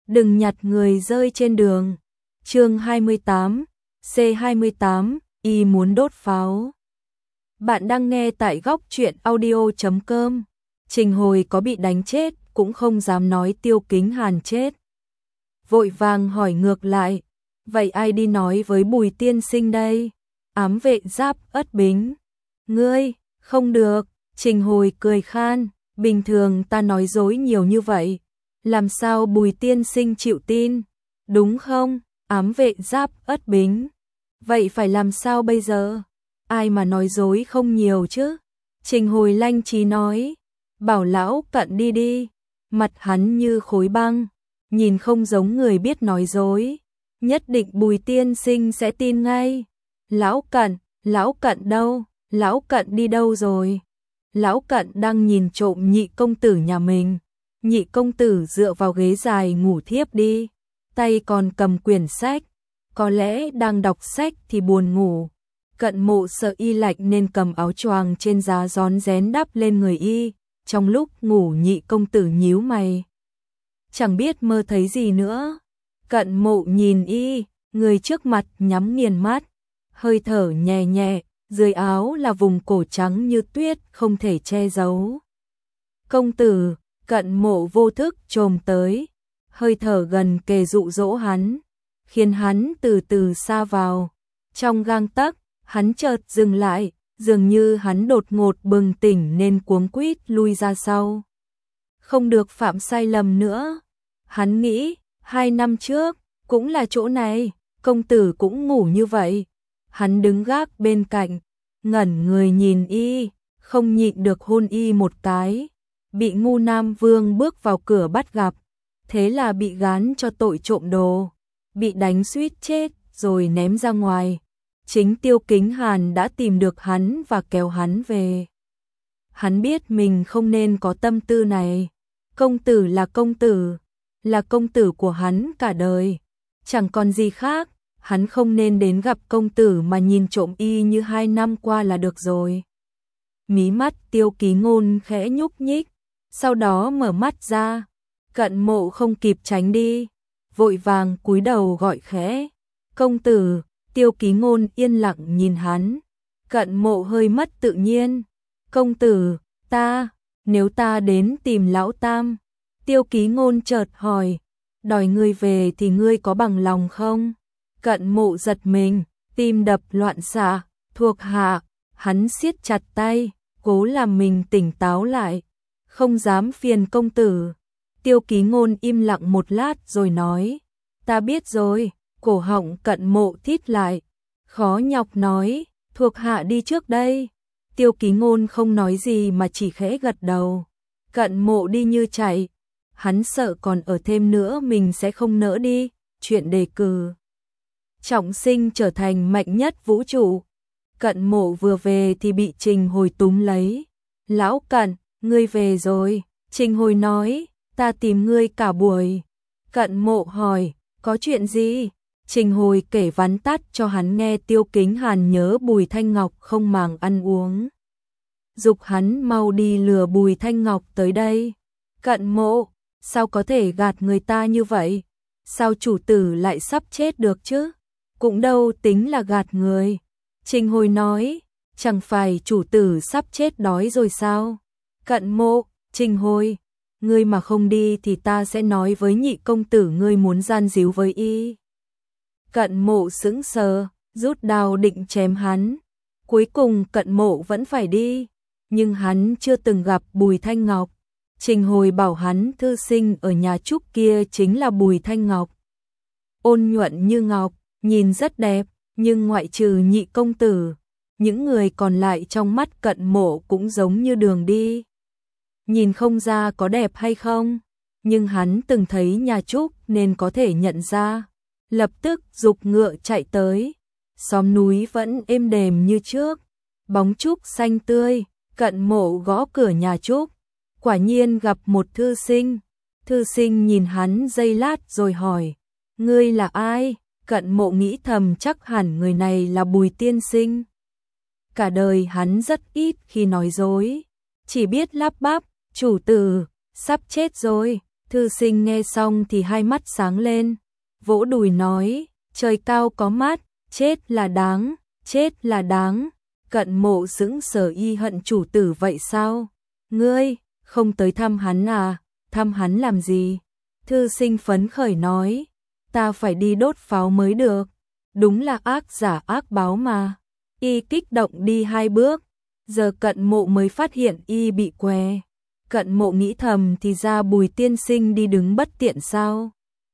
đừng nhặt người rơi trên đường. Chương 28, C28, y muốn đốt pháo. Bạn đang nghe tại góc truyện audio.com. Trình Hồi có bị đánh chết cũng không dám nói Tiêu Kính Hàn chết. Vội vàng hỏi ngược lại, vậy ai đi nói với Bùi tiên sinh đây? Ám vệ Giáp Ất Bính. Ngươi, không được. Trình Hồi cười khan, bình thường ta nói dối nhiều như vậy, làm sao Bùi tiên sinh chịu tin, đúng không? Ám vệ Giáp Ất Bính. Vậy phải làm sao bây giờ? Ai mà nói dối không nhiều chứ? Trình Hồi lanh trí nói, bảo Lão Cận đi đi. Mặt hắn như khối băng, nhìn không giống người biết nói dối, nhất định Bùi tiên sinh sẽ tin ngay. Lão Cận đâu? Lão Cận đi đâu rồi? Lão Cận đang nhìn trộm Nhị công tử nhà mình. Nhị công tử dựa vào ghế dài ngủ thiếp đi, tay còn cầm quyển sách, có lẽ đang đọc sách thì buồn ngủ. Cận Mộ sợ y lạnh nên cầm áo choàng trên giá rón rén đắp lên người y. Trong lúc ngủ Nhị công tử nhíu mày, chẳng biết mơ thấy gì nữa. Cận Mộ nhìn y, người trước mặt nhắm nghiền mắt, hơi thở nhẹ nhẹ, dưới áo là vùng cổ trắng như tuyết không thể che giấu. Công tử. Cận Mộ vô thức chồm tới, hơi thở gần kề dụ dỗ hắn, khiến hắn từ từ sa vào. Trong gang tấc, hắn chợt dừng lại, dường như hắn đột ngột bừng tỉnh nên cuống quýt lui ra sau. Không được phạm sai lầm nữa. Hắn nghĩ, 2 năm trước, cũng là chỗ này, công tử cũng ngủ như vậy. Hắn đứng gác bên cạnh, ngẩn người nhìn y, không nhịn được hôn y một cái. Bị Ngu Nam Vương bước vào cửa bắt gặp, thế là bị gán cho tội trộm đồ, bị đánh suýt chết rồi ném ra ngoài. Chính Tiêu Kính Hàn đã tìm được hắn và kéo hắn về. Hắn biết mình không nên có tâm tư này. Công tử, là công tử của hắn cả đời, chẳng còn gì khác. Hắn không nên đến gặp công tử mà nhìn trộm y như 2 năm qua là được rồi. Mí mắt Tiêu Ký Ngôn khẽ nhúc nhích, sau đó mở mắt ra. Cận Mộ không kịp tránh đi, vội vàng cúi đầu gọi khẽ, công tử. Tiêu Ký Ngôn yên lặng nhìn hắn. Cận Mộ hơi mất tự nhiên, công tử, nếu ta đến tìm Lão Tam. Tiêu Ký Ngôn chợt hỏi, đòi ngươi về thì ngươi có bằng lòng không? Cận Mộ giật mình, tim đập loạn xạ, thuộc hạ. Hắn siết chặt tay, cố làm mình tỉnh táo lại, không dám phiền công tử. Tiêu Ký Ngôn im lặng một lát rồi nói, ta biết rồi. Cổ họng Cận Mộ thít lại, khó nhọc nói, thuộc hạ đi trước đây. Tiêu Ký Ngôn không nói gì mà chỉ khẽ gật đầu. Cận Mộ đi như chạy, hắn sợ còn ở thêm nữa mình sẽ không nỡ đi. Chuyện đề cử trọng sinh trở thành mạnh nhất vũ trụ. Cận Mộ vừa về thì bị Trình Hồi túm lấy. Lão Cận, ngươi về rồi. Trình Hồi nói, ta tìm ngươi cả buổi. Cận Mộ hỏi, có chuyện gì? Trình Hồi kể vắn tắt cho hắn nghe. Tiêu Kính Hàn nhớ Bùi Thanh Ngọc không màng ăn uống, giục hắn mau đi lừa Bùi Thanh Ngọc tới đây. Cận Mộ, sao có thể gạt người ta như vậy? Sao chủ tử lại sắp chết được chứ? Cũng đâu tính là gạt người. Trình Hồi nói, chẳng phải chủ tử sắp chết đói rồi sao? Cận Mộ, Trình Hồi, ngươi mà không đi thì ta sẽ nói với Nhị công tử ngươi muốn gian díu với y. Cận Mộ sững sờ, rút đao định chém hắn. Cuối cùng Cận Mộ vẫn phải đi, nhưng hắn chưa từng gặp Bùi Thanh Ngọc. Trình Hồi bảo hắn thư sinh ở nhà Trúc kia chính là Bùi Thanh Ngọc. Ôn nhuận như ngọc, nhìn rất đẹp, nhưng ngoại trừ Nhị công tử, những người còn lại trong mắt Cận Mộ cũng giống như đường đi. Nhìn không ra có đẹp hay không, nhưng hắn từng thấy nhà Trúc nên có thể nhận ra. Lập tức giục ngựa chạy tới. Xóm núi vẫn êm đềm như trước, bóng trúc xanh tươi. Cận Mộ gõ cửa nhà Trúc, quả nhiên gặp một thư sinh. Thư sinh nhìn hắn giây lát rồi hỏi, ngươi là ai? Cận Mộ nghĩ thầm chắc hẳn người này là Bùi tiên sinh. Cả đời hắn rất ít khi nói dối, chỉ biết lắp bắp, chủ tử, sắp chết rồi. Thư sinh nghe xong thì hai mắt sáng lên, vỗ đùi nói, trời cao có mắt, chết là đáng, chết là đáng. Cận Mộ sững sờ, y hận chủ tử vậy sao? Ngươi, không tới thăm hắn à? Thăm hắn làm gì? Thư sinh phấn khởi nói, ta phải đi đốt pháo mới được. Đúng là ác giả ác báo mà. Y kích động đi 2 bước, giờ Cận Mộ mới phát hiện y bị què. Cận Mộ nghĩ thầm thì ra Bùi tiên sinh đi đứng bất tiện sao?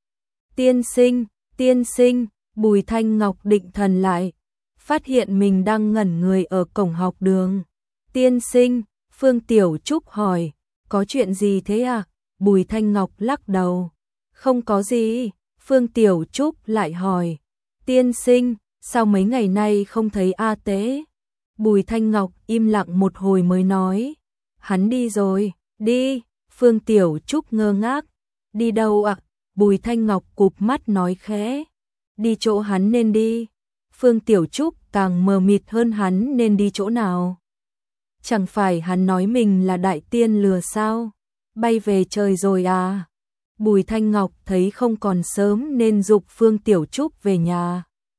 Tiên sinh, Bùi Thanh Ngọc định thần lại, phát hiện mình đang ngẩn người ở cổng học đường. Tiên sinh, Phương Tiểu Trúc hỏi, có chuyện gì thế à? Bùi Thanh Ngọc lắc đầu, không có gì. Phương Tiểu Trúc lại hỏi, tiên sinh, sao mấy ngày nay không thấy A Tế? Bùi Thanh Ngọc im lặng một hồi mới nói, hắn đi rồi. Đi. Phương Tiểu Trúc ngơ ngác, đi đâu ạ? Bùi Thanh Ngọc cụp mắt nói khẽ, đi chỗ hắn nên đi. Phương Tiểu Trúc càng mờ mịt hơn, hắn nên đi chỗ nào? Chẳng phải hắn nói mình là đại tiên lừa sao? Bay về trời rồi à? Bùi Thanh Ngọc thấy không còn sớm nên giục Phương Tiểu Trúc về nhà.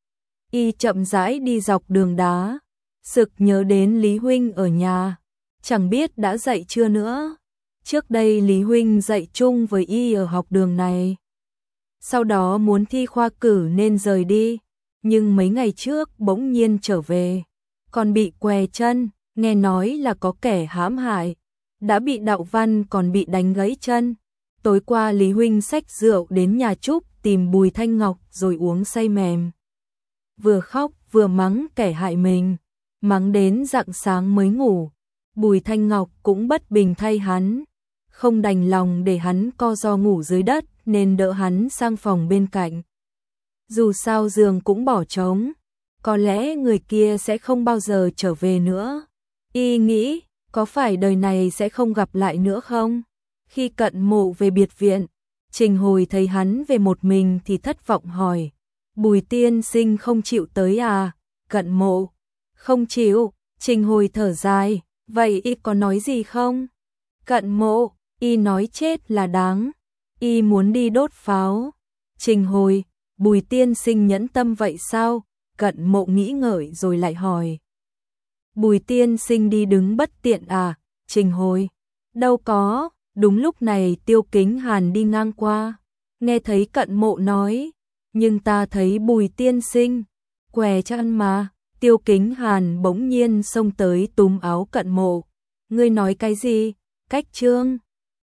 Y chậm rãi đi dọc đường đá, sực nhớ đến Lý huynh ở nhà, chẳng biết đã dậy chưa nữa. Trước đây Lý huynh dạy chung với y ở học đường này. Sau đó muốn thi khoa cử nên rời đi, nhưng mấy ngày trước bỗng nhiên trở về, còn bị què chân, nghe nói là có kẻ hãm hại, đã bị đạo văn còn bị đánh gãy chân. Tối qua Lý huynh xách rượu đến nhà Trúc tìm Bùi Thanh Ngọc rồi uống say mềm. Vừa khóc vừa mắng kẻ hại mình, mắng đến rạng sáng mới ngủ. Bùi Thanh Ngọc cũng bất bình thay hắn, không đành lòng để hắn co ro ngủ dưới đất nên đỡ hắn sang phòng bên cạnh. Dù sao giường cũng bỏ trống, có lẽ người kia sẽ không bao giờ trở về nữa. Y nghĩ, có phải đời này sẽ không gặp lại nữa không? Khi Cận Mộ về biệt viện, Trình Hồi thấy hắn về một mình thì thất vọng hỏi, Bùi tiên sinh không chịu tới à? Cận Mộ, không chịu. Trình Hồi thở dài, vậy y có nói gì không? Cận Mộ, y nói chết là đáng, y muốn đi đốt pháo. Trình Hồi, Bùi tiên sinh nhẫn tâm vậy sao? Cận Mộ nghĩ ngợi rồi lại hỏi, Bùi tiên sinh đi đứng bất tiện à? Trình Hồi, đâu có. Đúng lúc này Tiêu Kính Hàn đi ngang qua, nghe thấy Cận Mộ nói, nhưng ta thấy Bùi tiên sinh què chân mà. Tiêu Kính Hàn bỗng nhiên xông tới túm áo Cận Mộ, ngươi nói cái gì? Cách trương.